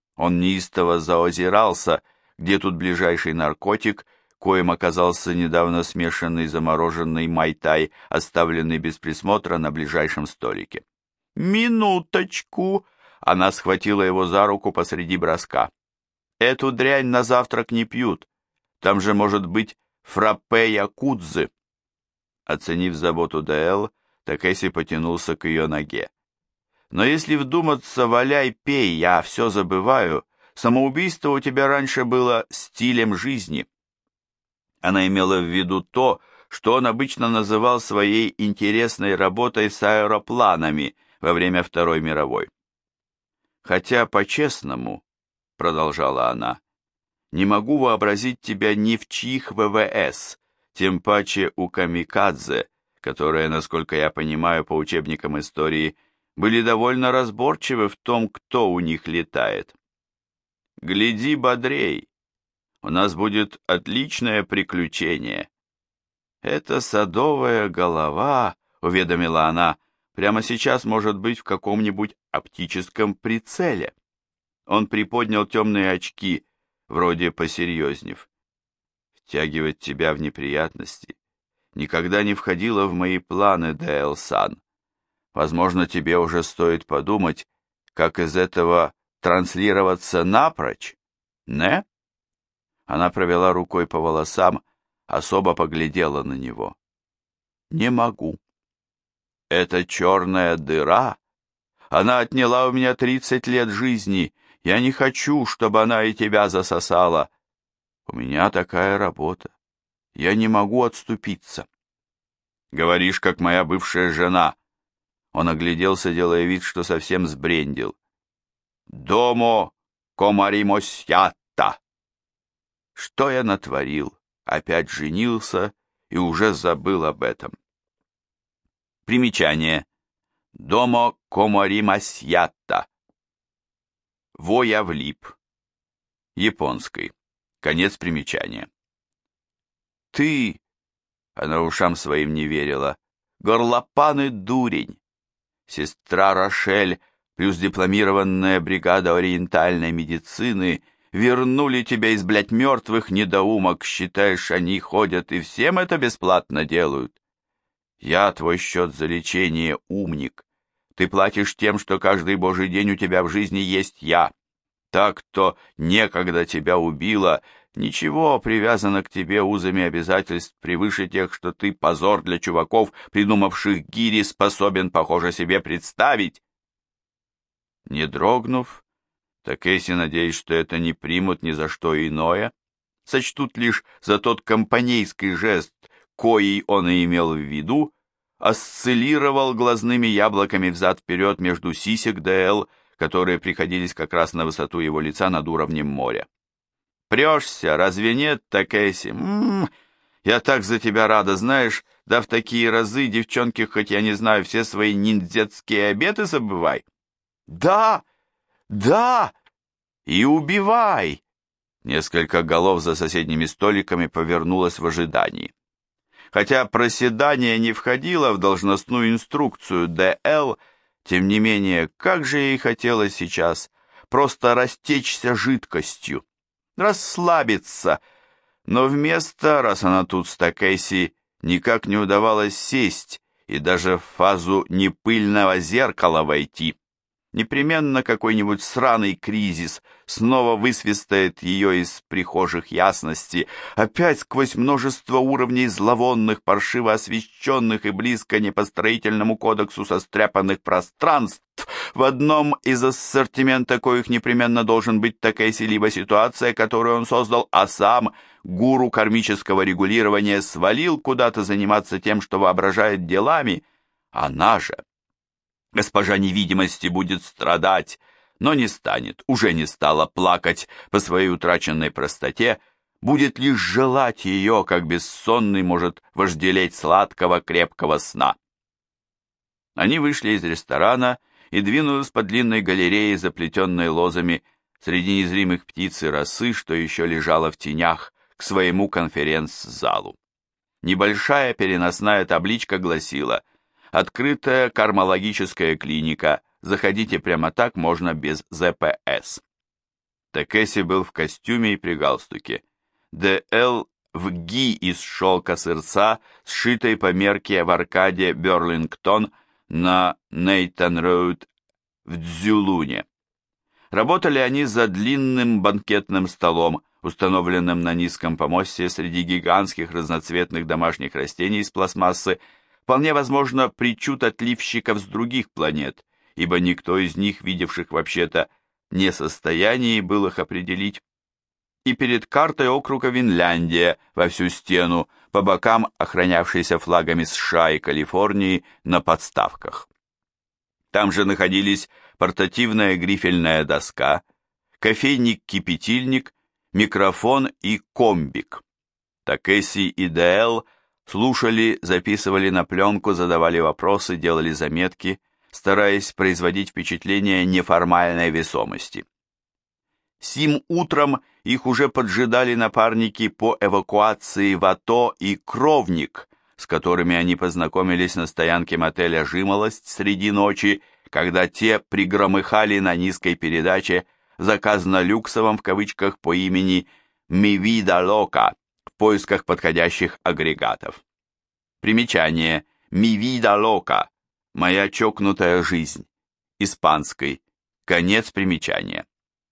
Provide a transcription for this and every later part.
Он неистово заозирался, где тут ближайший наркотик, коим оказался недавно смешанный замороженный майтай, оставленный без присмотра на ближайшем столике. «Минуточку!» Она схватила его за руку посреди броска. «Эту дрянь на завтрак не пьют. Там же может быть фраппе якудзы». Оценив заботу Д.Л., Такеси потянулся к ее ноге. «Но если вдуматься, валяй, пей, я все забываю. Самоубийство у тебя раньше было стилем жизни». Она имела в виду то, что он обычно называл своей интересной работой с аэропланами во время Второй мировой. «Хотя, по-честному, — продолжала она, — не могу вообразить тебя ни в чьих ВВС, тем паче у камикадзе, которые, насколько я понимаю по учебникам истории, были довольно разборчивы в том, кто у них летает. Гляди бодрей, у нас будет отличное приключение». «Эта садовая голова, — уведомила она, — прямо сейчас может быть в каком-нибудь оптическом прицеле». Он приподнял темные очки, вроде посерьезнев. «Втягивать тебя в неприятности никогда не входило в мои планы, Дэл-сан. Возможно, тебе уже стоит подумать, как из этого транслироваться напрочь, не?» Она провела рукой по волосам, особо поглядела на него. «Не могу. Эта черная дыра, она отняла у меня 30 лет жизни. Я не хочу, чтобы она и тебя засосала. У меня такая работа. Я не могу отступиться». «Говоришь, как моя бывшая жена». Он огляделся, делая вид, что совсем сбрендил. «Домо комаримосята». Что я натворил? Опять женился и уже забыл об этом. Примечание. Домо комаримасьята. Во я влип. Японский. Конец примечания. «Ты...» — она ушам своим не верила. «Горлопан и дурень! Сестра Рошель плюс дипломированная бригада ориентальной медицины вернули тебя из, блядь, мертвых, недоумок. Считаешь, они ходят и всем это бесплатно делают? Я твой счет за лечение, умник. Ты платишь тем, что каждый божий день у тебя в жизни есть я. Так, кто некогда тебя убила, ничего, привязано к тебе узами обязательств превыше тех, что ты, позор для чуваков, придумавших гири, способен, похоже, себе представить». Не дрогнув, Такеси, надеясь, что это не примут ни за что иное, сочтут лишь за тот компанейский жест, коей он и имел в виду, осциллировал глазными яблоками взад-вперед между сисек Д.Л., которые приходились как раз на высоту его лица над уровнем моря. «Прешься, разве нет, Такеси? Я так за тебя рада, знаешь, да в такие разы, девчонки, хоть я не знаю, все свои ниндзяцкие обеты забывай». «Да, да, и убивай!» Несколько голов за соседними столиками повернулось в ожидании. Хотя проседание не входило в должностную инструкцию Д.Л., тем не менее, как же ей хотелось сейчас просто растечься жидкостью, расслабиться, но вместо, раз она тут с Такеси, никак не удавалось сесть и даже в фазу непыльного зеркала войти. Непременно какой-нибудь сраный кризис снова высвистает ее из прихожих ясности, опять сквозь множество уровней зловонных, паршиво освещенных и близко не по строительному кодексу состряпанных пространств, в одном из ассортимента коих непременно должен быть Такеси либо ситуация, которую он создал, а сам, гуру кармического регулирования, свалил куда-то заниматься тем, что воображает делами. Она же, госпожа невидимости, будет страдать, но не станет, уже не стала плакать по своей утраченной простоте, будет лишь желать ее, как бессонный может вожделеть сладкого крепкого сна. Они вышли из ресторана и двинулись по длинной галерее, заплетенной лозами среди незримых птиц и росы, что еще лежала в тенях, к своему конференц-залу. Небольшая переносная табличка гласила: «Открытая кармологическая клиника. Заходите прямо так, можно без ЗПС». Такеси был в костюме и при галстуке. Д.Л. в ги из шелка сырца, сшитой по мерке в аркаде Берлингтон на Нейтан-Роуд в Цзюлуне. Работали они за длинным банкетным столом, установленным на низком помосте среди гигантских разноцветных домашних растений из пластмассы, вполне возможно, причуд отливщиков с других планет, ибо никто из них, видевших вообще-то, не в состоянии был их определить. И перед картой округа Винляндия во всю стену, по бокам охранявшейся флагами США и Калифорнии на подставках. Там же находились портативная грифельная доска, кофейник-кипятильник, микрофон и комбик. Такеси и Д.Л. слушали, записывали на пленку, задавали вопросы, делали заметки, стараясь производить впечатление неформальной весомости. Сим утром их уже поджидали напарники по эвакуации Вато и Кровник, с которыми они познакомились на стоянке мотеля «Жимолость» среди ночи, когда те пригромыхали на низкой передаче, заказно-люксовом в кавычках по имени «Mi vida loca» в поисках подходящих агрегатов. Примечание «Mi vida loca» – «Моя чокнутая жизнь», испанской, конец примечания.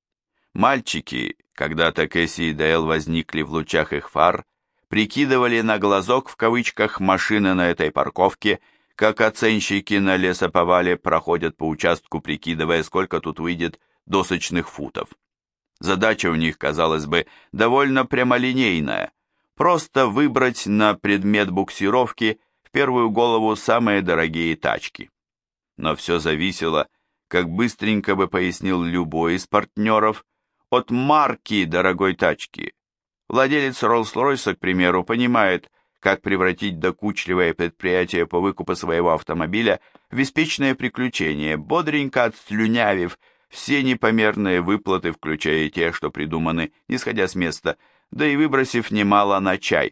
Мальчики, когда Такеси и Д.Л. возникли в лучах их фар, прикидывали на глазок в кавычках машины на этой парковке, как оценщики на лесоповале проходят по участку, прикидывая, сколько тут выйдет досочных футов. Задача у них, казалось бы, довольно прямолинейная. Просто выбрать на предмет буксировки в первую голову самые дорогие тачки. Но все зависело, как быстренько бы пояснил любой из партнеров, от марки дорогой тачки. Владелец Роллс-Ройса, к примеру, понимает, как превратить докучливое предприятие по выкупу своего автомобиля в беспечное приключение, бодренько отслюнявив все непомерные выплаты, включая и те, что придуманы, не сходя с места, да и выбросив немало на чай.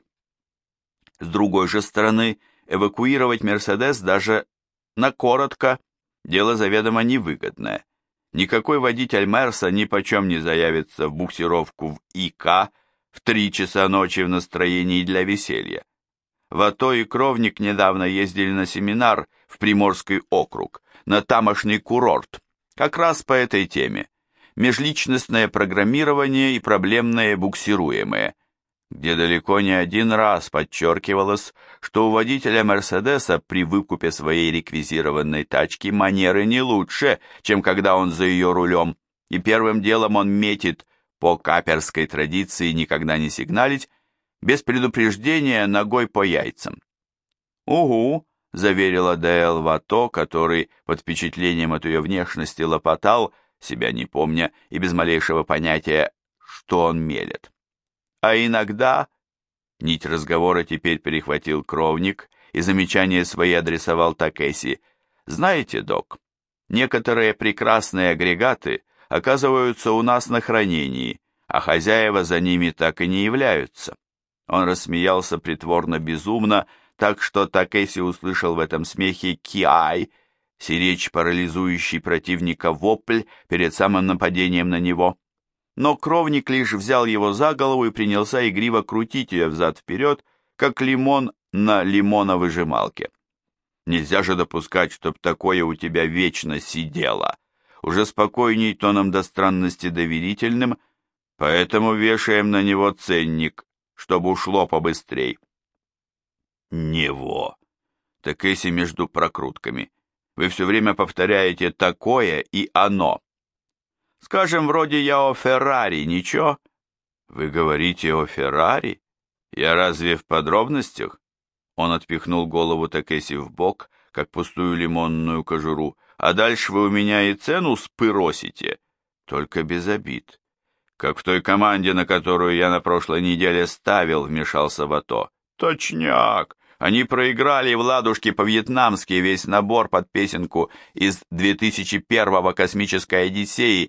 С другой же стороны, эвакуировать «Мерседес» даже на коротко – дело заведомо невыгодное. Никакой водитель Мерса ни почем не заявится в буксировку в ИК в 3 часа ночи в настроении для веселья. Вато и Кровник недавно ездили на семинар в Приморский округ, на тамошний курорт, как раз по этой теме. Межличностное программирование и проблемное буксируемое, где далеко не один раз подчеркивалось, что у водителя Мерседеса при выкупе своей реквизированной тачки манеры не лучше, чем когда он за ее рулем, и первым делом он метит, по каперской традиции никогда не сигналить, без предупреждения ногой по яйцам. «Угу», — заверила Д.Л. Вато, который под впечатлением от ее внешности лопотал, себя не помня и без малейшего понятия, что он мелет. А иногда, нить разговора теперь перехватил Кровник и замечания свои адресовал Такеси, знаете, док, некоторые прекрасные агрегаты оказываются у нас на хранении, а хозяева за ними так и не являются. Он рассмеялся притворно-безумно, так что Такеси услышал в этом смехе киай, сиречь парализующий противника вопль перед самым нападением на него. Но Кровник лишь взял его за голову и принялся игриво крутить ее взад-вперед, как лимон на лимоновыжималке. Нельзя же допускать, чтоб такое у тебя вечно сидело. Уже спокойней тоном до странности доверительным, поэтому вешаем на него ценник, чтобы ушло побыстрей. Него. Такеси между прокрутками. Вы все время повторяете «такое» и «оно». Скажем, вроде я о Феррари, ничего? Вы говорите о Феррари? Я разве в подробностях? Он отпихнул голову Такеси в бок, как пустую лимонную кожуру. А дальше вы у меня и цену спыросите, только без обид. Как в той команде, на которую я на прошлой неделе ставил, вмешался Вато. Точняк, Они проиграли в ладушки по-вьетнамски весь набор под песенку из 2001-го «Космической Одиссеи»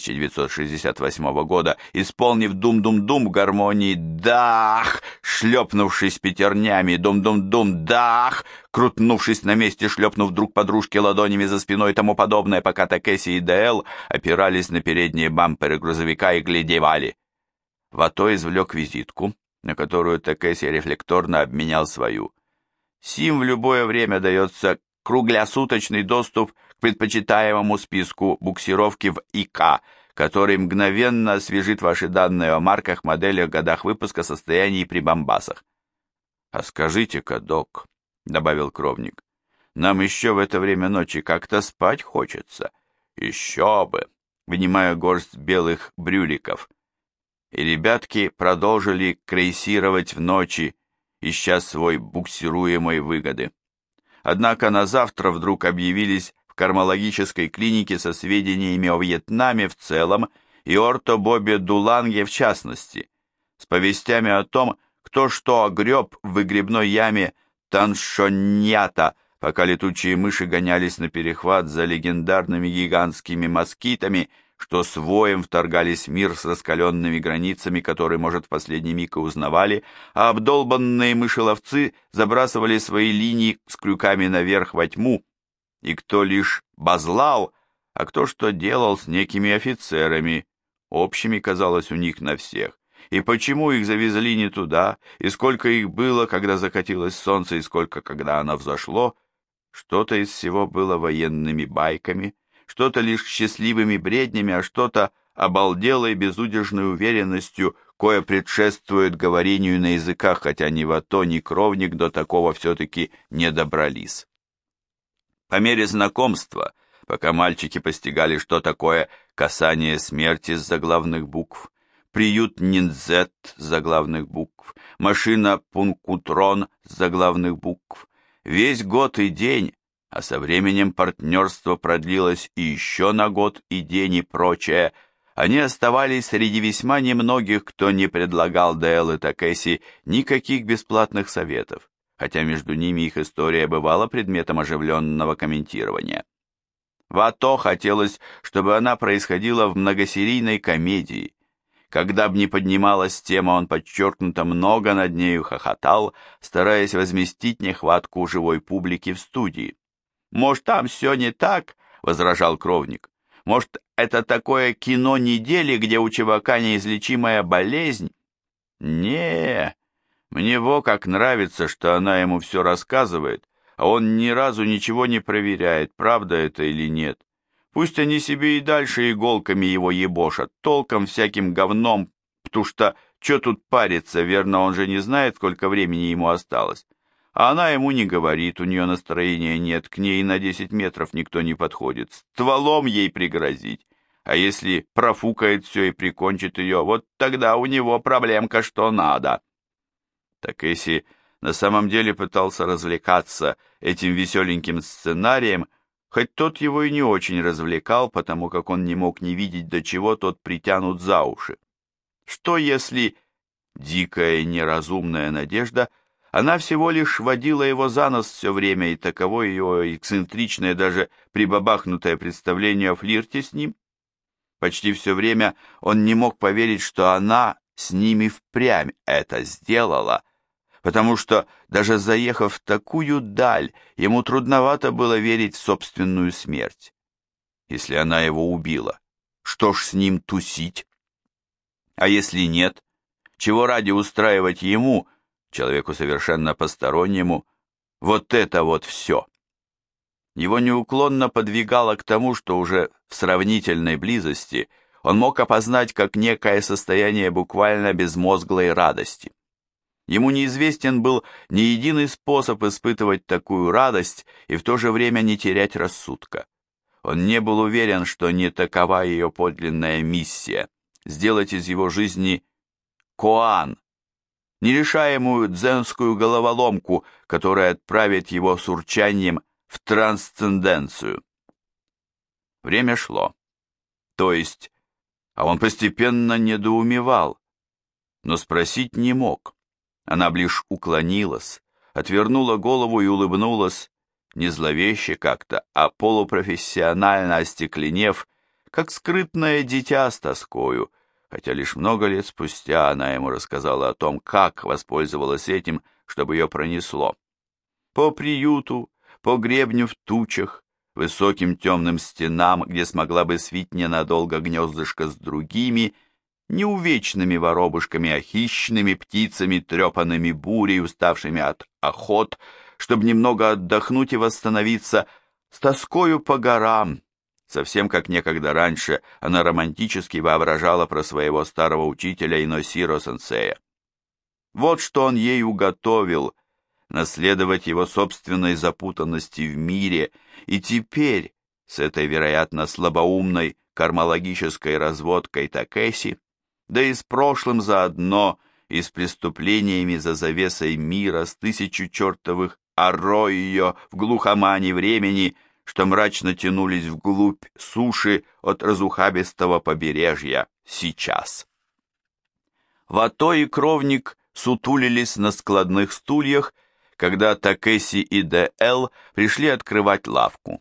1968 года, исполнив «Дум-дум-дум» в гармонии «Дах», шлепнувшись пятернями «Дум-дум-дум», «Дах», крутнувшись на месте, шлепнув друг подружке ладонями за спиной и тому подобное, пока Такеси и ДЛ опирались на передние бамперы грузовика и глядевали. Вато извлек визитку, на которую Такеси рефлекторно обменял свою. Сим в любое время дается круглосуточный доступ к предпочитаемому списку буксировки в ИК, который мгновенно освежит ваши данные о марках, моделях, годах выпуска, состоянии и прибамбасах. «А скажите-ка, док», — добавил Кровник, — «нам еще в это время ночи как-то спать хочется». «Еще бы», — вынимая горсть белых брюликов. И ребятки продолжили крейсировать в ночи, ища свой буксируемой выгоды. Однако на завтра вдруг объявились в кармологической клинике со сведениями о Вьетнаме в целом и Орто-Бобе Дуланге в частности, с повестями о том, кто что огреб в выгребной яме Таншоньята, пока летучие мыши гонялись на перехват за легендарными гигантскими москитами, что с воем вторгались в мир с раскаленными границами, которые, может, в последний миг и узнавали, а обдолбанные мышеловцы забрасывали свои линии с крюками наверх во тьму, и кто лишь базлал, а кто что делал с некими офицерами, общими, казалось, у них на всех, и почему их завезли не туда, и сколько их было, когда закатилось солнце, и сколько, когда оно взошло, что-то из всего было военными байками, что-то лишь счастливыми бреднями, а что-то обалделой безудержной уверенностью, кое предшествует говорению на языках, хотя ни Вато, ни Кровник до такого все-таки не добрались. По мере знакомства, пока мальчики постигали, что такое касание смерти с заглавных букв, приют Ниндзет с заглавных букв, машина Пункутрон с заглавных букв, весь год и день, а со временем партнерство продлилось и еще на год и день и прочее, они оставались среди весьма немногих, кто не предлагал ДЛ и Такеси никаких бесплатных советов, хотя между ними их история бывала предметом оживленного комментирования. Вато хотелось, чтобы она происходила в многосерийной комедии. Когда б ни поднималась тема, он подчеркнуто много над нею хохотал, стараясь возместить нехватку живой публики в студии. «Может, там все не так?» — возражал Кровник. «Может, это такое кино недели, где у чувака неизлечимая болезнь?» «Не, мне во как нравится, что она ему все рассказывает, а он ни разу ничего не проверяет, правда это или нет. Пусть они себе и дальше иголками его ебошат, толком всяким говном, потому что что тут париться, верно, он же не знает, сколько времени ему осталось. А она ему не говорит, у нее настроения нет, к ней на 10 метров никто не подходит, стволом ей пригрозить. А если профукает все и прикончит ее, вот тогда у него проблемка что надо». Такеси на самом деле пытался развлекаться этим веселеньким сценарием, хоть тот его и не очень развлекал, потому как он не мог не видеть, до чего тот притянут за уши. Что если дикая и неразумная надежда, она всего лишь водила его за нос все время, и таково ее эксцентричное, даже прибабахнутое представление о флирте с ним? Почти все время он не мог поверить, что она с ними впрямь это сделала, потому что, даже заехав в такую даль, ему трудновато было верить в собственную смерть. Если она его убила, что ж с ним тусить? А если нет, чего ради устраивать ему, человеку совершенно постороннему, вот это вот все? Его неуклонно подвигало к тому, что уже в сравнительной близости он мог опознать как некое состояние буквально безмозглой радости. Ему неизвестен был ни единый способ испытывать такую радость и в то же время не терять рассудка. Он не был уверен, что не такова ее подлинная миссия – сделать из его жизни коан, нерешаемую дзенскую головоломку, которая отправит его с урчанием в трансценденцию. Время шло. То есть, а он постепенно недоумевал, но спросить не мог. Она б лишь уклонилась, отвернула голову и улыбнулась, не зловеще как-то, а полупрофессионально остекленев, как скрытное дитя с тоскою, хотя лишь много лет спустя она ему рассказала о том, как воспользовалась этим, чтобы ее пронесло. По приюту, по гребню в тучах, высоким темным стенам, где смогла бы свить ненадолго гнездышко с другими, не увечными воробушками, а хищными птицами, трепанными бурей, уставшими от охот, чтобы немного отдохнуть и восстановиться, с тоскою по горам, совсем как некогда раньше она романтически воображала про своего старого учителя Иносиро-сенсея. Вот что он ей уготовил, наследовать его собственной запутанности в мире, и теперь, с этой, вероятно, слабоумной кармологической разводкой Такеси, да и с прошлым заодно, и с преступлениями за завесой мира, с тысячу чертовых арроио в глухомане времени, что мрачно тянулись вглубь суши от разухабистого побережья сейчас. Вато и Кровник сутулились на складных стульях, когда Такеси и Д.Л. пришли открывать лавку.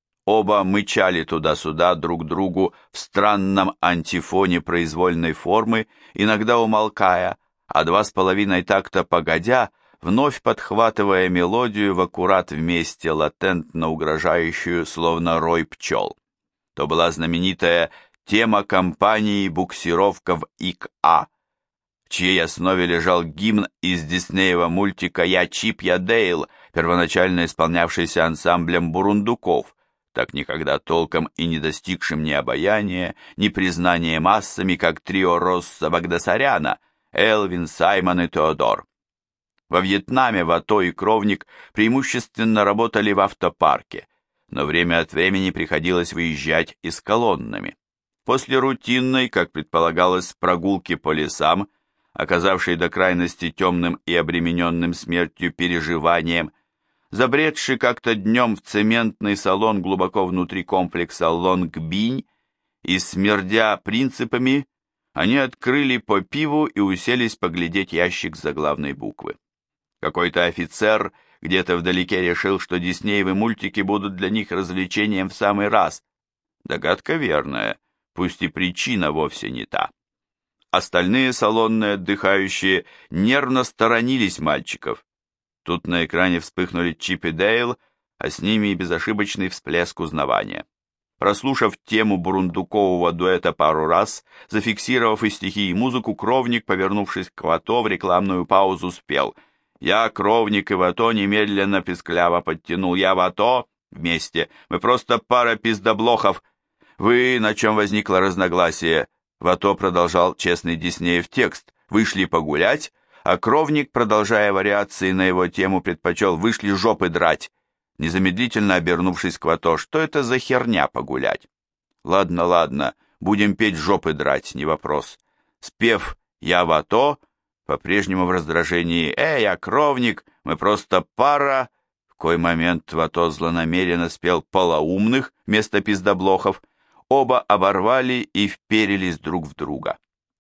Оба мычали туда-сюда друг другу в странном антифоне произвольной формы, иногда умолкая, а 2,5 такта погодя, вновь подхватывая мелодию в аккурат вместе, латентно угрожающую, словно рой пчел. То была знаменитая тема компании «Буксировка в ИКА», в чьей основе лежал гимн из диснеева мультика «Я Чип, я Дейл», первоначально исполнявшийся ансамблем бурундуков, так никогда толком и не достигшим ни обаяния, ни признания массами, как трио Росса Багдасаряна, Элвин, Саймон и Теодор. Во Вьетнаме Вато и Кровник преимущественно работали в автопарке, но время от времени приходилось выезжать и с колоннами. После рутинной, как предполагалось, прогулки по лесам, оказавшей до крайности темным и обремененным смертью переживанием, забредший как-то днем в цементный салон глубоко внутри комплекса Лонг-Бинь и смердя принципами, они открыли по пиву и уселись поглядеть ящик заглавной буквы. Какой-то офицер где-то вдалеке решил, что диснеевы мультики будут для них развлечением в самый раз. Догадка верная, пусть и причина вовсе не та. Остальные салонные отдыхающие нервно сторонились мальчиков. Тут на экране вспыхнули Чип и Дейл, а с ними и безошибочный всплеск узнавания. Прослушав тему бурундукового дуэта пару раз, зафиксировав и стихи, и музыку, Кровник, повернувшись к Вато, в рекламную паузу спел «Я, Кровник и Вато», немедленно пискляво подтянул «Я, Вато», вместе, мы просто пара пиздоблохов. Вы, на чем возникло разногласие? Вато продолжал честный Диснеев текст, вышли погулять, а Кровник, продолжая вариации на его тему, предпочел «вышли жопы драть», незамедлительно обернувшись к Вато, что это за херня погулять? Ладно, ладно, будем петь жопы драть, не вопрос. Спев «Я Вато», по-прежнему в раздражении я Кровник, мы просто пара», в кой момент Вато злонамеренно спел «полоумных» вместо пиздоблохов, оба оборвали и вперились друг в друга.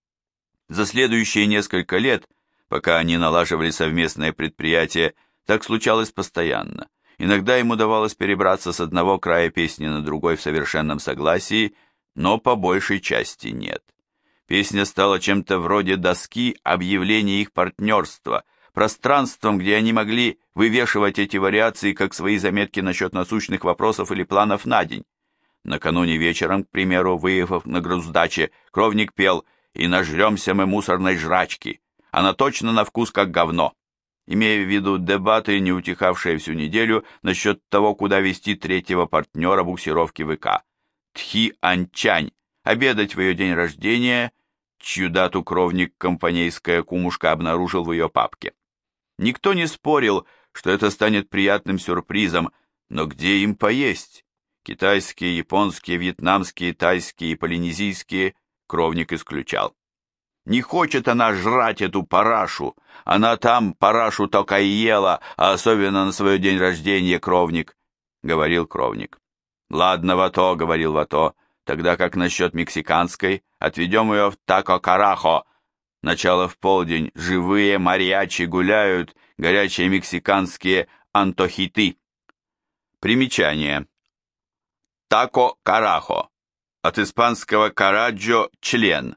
За следующие несколько лет, пока они налаживали совместное предприятие, так случалось постоянно. Иногда им удавалось перебраться с одного края песни на другой в совершенном согласии, но по большей части нет. Песня стала чем-то вроде доски объявления их партнерства, пространством, где они могли вывешивать эти вариации как свои заметки насчет насущных вопросов или планов на день. Накануне вечером, к примеру, выехав на груздаче, Кровник пел «И нажремся мы мусорной жрачки, она точно на вкус как говно», имея в виду дебаты, не утихавшие всю неделю, насчет того, куда вести третьего партнера буксировки ВК. Тхи Анчань, обедать в ее день рождения, чью дату Кровник компанейская кумушка обнаружил в ее папке. Никто не спорил, что это станет приятным сюрпризом, но где им поесть? Китайские, японские, вьетнамские, тайские и полинезийские Кровник исключал. Не хочет она жрать эту парашу, она там парашу только и ела, а особенно на свой день рождения, Кровник, говорил Кровник. Ладно, Вато, говорил Вато, тогда как насчет мексиканской, отведем ее в тако-карахо, Начало в полдень, живые мариачи гуляют, горячие мексиканские антохиты. Примечание. Тако карахо. От испанского караджо – член.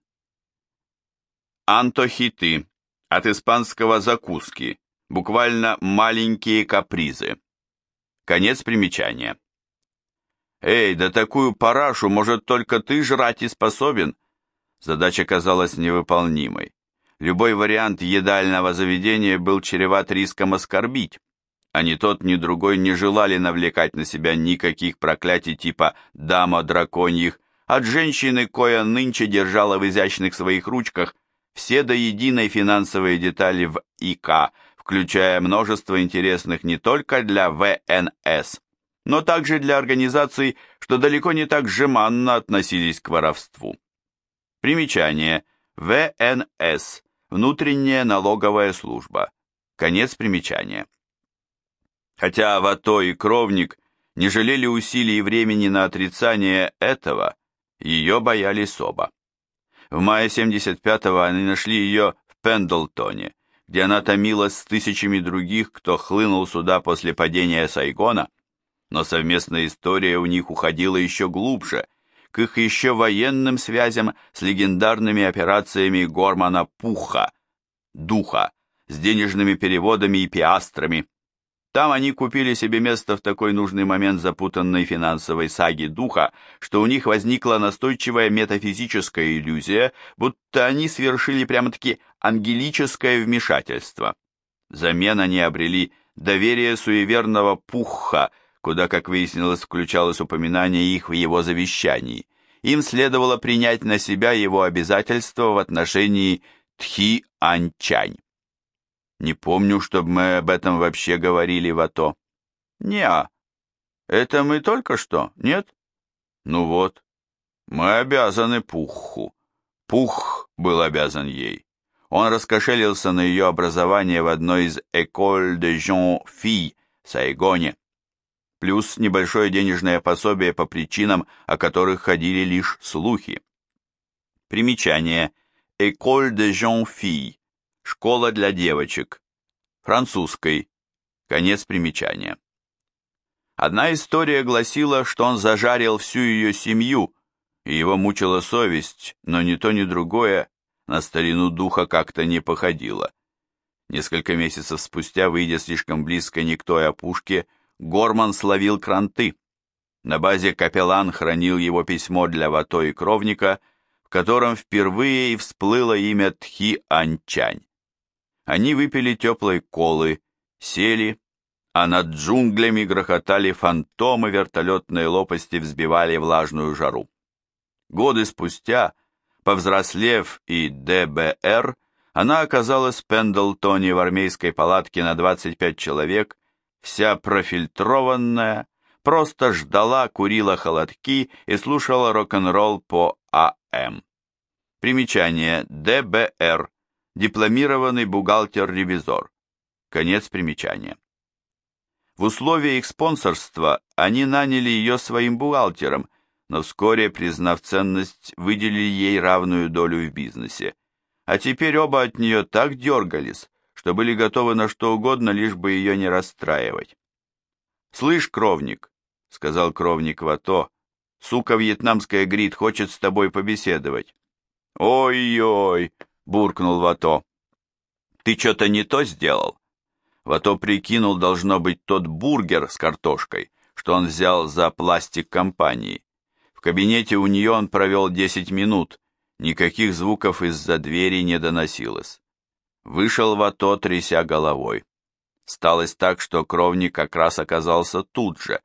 Антохиты. От испанского закуски. Буквально маленькие капризы. Конец примечания. «Эй, да такую парашу, может, только ты жрать и способен?» Задача казалась невыполнимой. Любой вариант едального заведения был чреват риском оскорбить, а ни тот, ни другой не желали навлекать на себя никаких проклятий типа «дама драконьих», от женщины, коя нынче держала в изящных своих ручках все до единой финансовые детали в ИК, включая множество интересных не только для ВНС, но также для организаций, что далеко не так жеманно относились к воровству. Примечание. ВНС. Внутренняя налоговая служба. Конец примечания. Хотя Вато и Кровник не жалели усилий и времени на отрицание этого, ее боялись оба. В мае 75-го они нашли ее в Пендлтоне, где она томилась с тысячами других, кто хлынул сюда после падения Сайгона, но совместная история у них уходила еще глубже, к их еще военным связям с легендарными операциями Гормана Пуха, Духа, с денежными переводами и пиастрами. Там они купили себе место в такой нужный момент запутанной финансовой саги Духа, что у них возникла настойчивая метафизическая иллюзия, будто они совершили прямо-таки ангелическое вмешательство. Взамен они обрели доверие суеверного Пуха, куда, как выяснилось, включалось упоминание их в его завещании. Им следовало принять на себя его обязательства в отношении Тхи-Ань-Чань. Не помню, чтобы мы об этом вообще говорили, Вато. Неа. Это мы только что, нет? Ну вот. Мы обязаны Пуху. Пух был обязан ей. Он раскошелился на ее образование в одной из École de Jeunes Filles в Сайгоне. Плюс небольшое денежное пособие по причинам, о которых ходили лишь слухи. Примечание. École de Jeunes Filles. Школа для девочек. Французской. Конец примечания. Одна история гласила, что он зажарил всю ее семью, и его мучила совесть, но ни то, ни другое на старину Духа как-то не походило. Несколько месяцев спустя, выйдя слишком близко не к той опушке, Горман словил кранты. На базе капеллан хранил его письмо для Вато и Кровника, в котором впервые и всплыло имя Тхи-Ань-Чань. Они выпили теплой колы, сели, а над джунглями грохотали фантомы, вертолетные лопасти взбивали влажную жару. Годы спустя, повзрослев и ДБР, она оказалась в Пендлтоне в армейской палатке на 25 человек, вся профильтрованная, просто ждала, курила холодки и слушала рок-н-ролл по АМ. Примечание. ДБР. Дипломированный бухгалтер-ревизор. Конец примечания. В условиях их спонсорства они наняли ее своим бухгалтером, но вскоре, признав ценность, выделили ей равную долю в бизнесе. А теперь оба от нее так дергались, что были готовы на что угодно, лишь бы ее не расстраивать. «Слышь, Кровник», — сказал Кровник Вато, — «сука вьетнамская Грит хочет с тобой побеседовать». «Ой-ой», — буркнул Вато. «Ты что-то не то сделал?» Вато прикинул, должно быть, тот бургер с картошкой, что он взял за пластик компании. В кабинете у нее он провел 10 минут, никаких звуков из-за двери не доносилось. Вышел Вато, тряся головой. Сталось так, что Кровник как раз оказался тут же.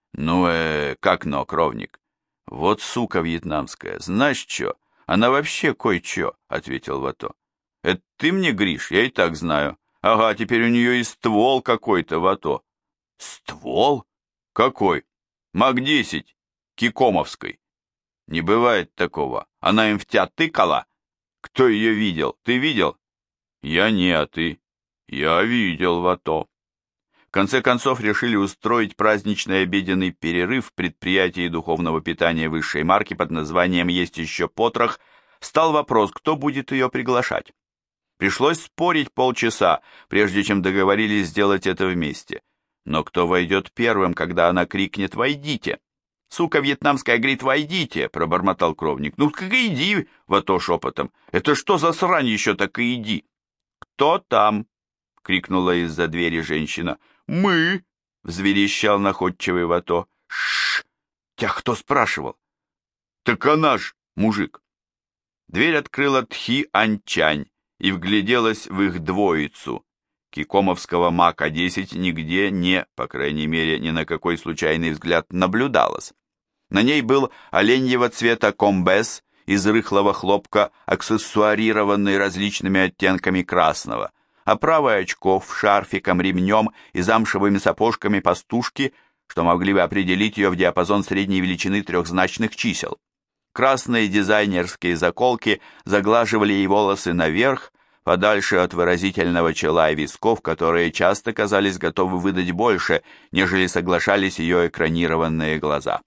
Как Кровник? Вот сука вьетнамская, знаешь что? Она вообще кой-че, ответил Вато. Это ты мне, Гриш, я и так знаю. Ага, теперь у нее и ствол какой-то, Вато. Ствол? Какой? МАК-10, Кикомовской. Не бывает такого. Она им в тебя тыкала? Кто ее видел? Ты видел? Я не, а ты? Я видел, Вато. В конце концов решили устроить праздничный обеденный перерыв в предприятии духовного питания высшей марки под названием «Есть еще потрох». Стал вопрос, кто будет ее приглашать. Пришлось спорить полчаса, прежде чем договорились сделать это вместе. Но кто войдет первым, когда она крикнет «Войдите!» «Сука вьетнамская говорит, войдите!» — пробормотал Кровник. «Ну так и иди!» — Вато шепотом. «Это что за срань еще, так и иди!» «Кто там?» — крикнула из-за двери женщина. «Мы!» — взверещал находчивый Вато. «Шш! Тебя кто спрашивал?» «Так она ж, мужик!» Дверь открыла Тхи Анчань и вгляделась в их двоицу. Кикомовского Мака-10 нигде не, по крайней мере, ни на какой случайный взгляд, наблюдалось. На ней был оленьего цвета комбез из рыхлого хлопка, аксессуарированный различными оттенками красного, оправа очков, шарфиком, ремнем и замшевыми сапожками пастушки, что могли бы определить ее в диапазон средней величины трехзначных чисел. Красные дизайнерские заколки заглаживали ей волосы наверх, подальше от выразительного чела и висков, которые часто казались готовы выдать больше, нежели соглашались ее экранированные глаза.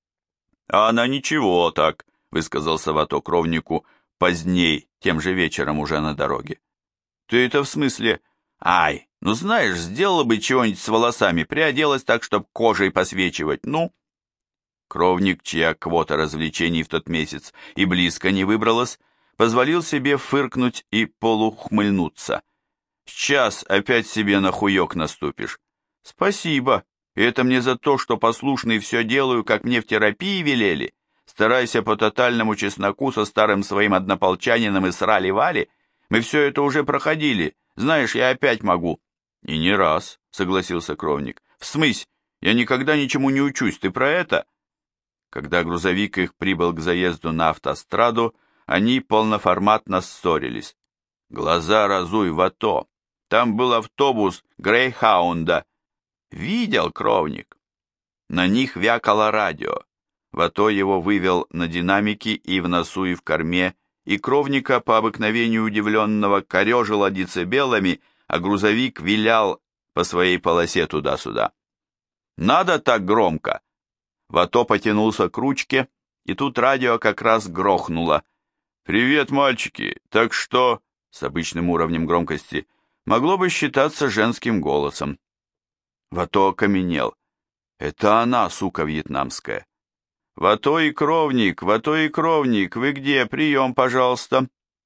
«А она ничего так», — высказался Вато Кровнику поздней, тем же вечером уже на дороге. «Ты это в смысле? Ай, ну знаешь, сделала бы чего-нибудь с волосами, приоделась так, чтоб кожей посвечивать, ну...» Кровник, чья квота развлечений в тот месяц и близко не выбралась, позволил себе фыркнуть и полухмыльнуться. «Сейчас опять себе на хуёк наступишь». «Спасибо, и это мне за то, что послушный все делаю, как мне в терапии велели. Старайся по тотальному чесноку со старым своим однополчанином и срали-вали. Мы все это уже проходили, знаешь, я опять могу». «И не раз», — согласился Кровник. «В смысле, я никогда ничему не учусь, ты про это?» Когда грузовик их прибыл к заезду на автостраду, они полноформатно ссорились. «Глаза разуй, Вато! Там был автобус Грейхаунда!» «Видел, Кровник?» На них вякало радио. Вато его вывел на динамики и в носу, и в корме, и Кровника, по обыкновению удивленного, корежило децибелами, а грузовик вилял по своей полосе туда-сюда. «Надо так громко!» Вато потянулся к ручке, и тут радио как раз грохнуло. «Привет, мальчики! Так что...» с обычным уровнем громкости могло бы считаться женским голосом. Вато окаменел. «Это она, сука вьетнамская!» «Вато и Кровник! Вато и Кровник! Вы где? Прием, пожалуйста!»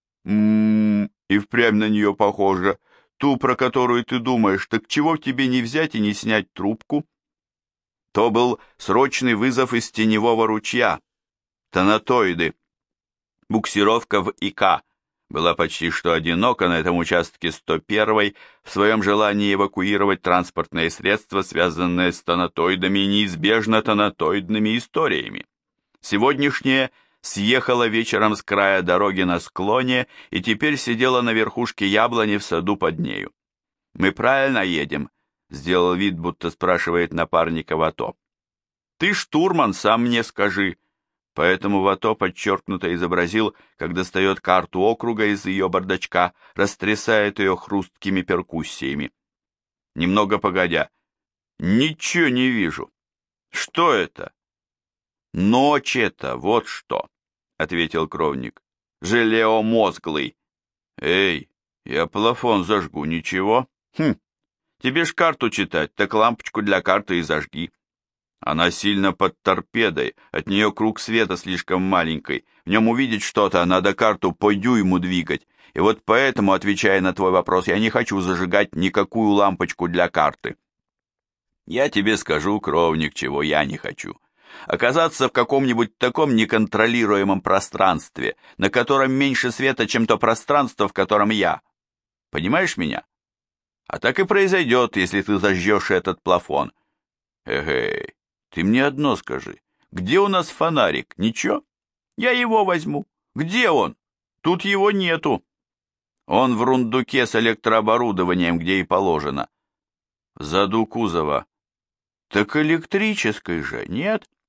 И впрямь на нее похоже. Ту, про которую ты думаешь, так чего тебе не взять и не снять трубку?» То был срочный вызов из теневого ручья. Танатоиды. Буксировка в ИК была почти что одинока на этом участке 101-й в своем желании эвакуировать транспортные средства, связанные с танатоидами и неизбежно танатоидными историями. Сегодняшняя съехала вечером с края дороги на склоне и теперь сидела на верхушке яблони в саду под нею. «Мы правильно едем?» — сделал вид, будто спрашивает напарника Вато. «Ты штурман, сам мне скажи». Поэтому Вато подчеркнуто изобразил, как достает карту округа из ее бардачка, растрясает ее хрусткими перкуссиями. Немного погодя. «Ничего не вижу». «Что это?» «Ночь это, вот что», — ответил Кровник. «Желеомозглый». «Эй, я плафон зажгу, ничего?» Тебе ж карту читать, так лампочку для карты и зажги». Она сильно под торпедой, от нее круг света слишком маленький, в нем увидеть что-то, надо карту по дюйму двигать, и вот поэтому, отвечая на твой вопрос, я не хочу зажигать никакую лампочку для карты. Я тебе скажу, Кровник, чего я не хочу. Оказаться в каком-нибудь таком неконтролируемом пространстве, на котором меньше света, чем то пространство, в котором я. Понимаешь меня? А так и произойдет, если ты зажжешь этот плафон. Эгей, ты мне одно скажи. Где у нас фонарик? Ничего? Я его возьму. Где он? Тут его нету. Он в рундуке с электрооборудованием, где и положено. В заду кузова. Так электрической же, нет?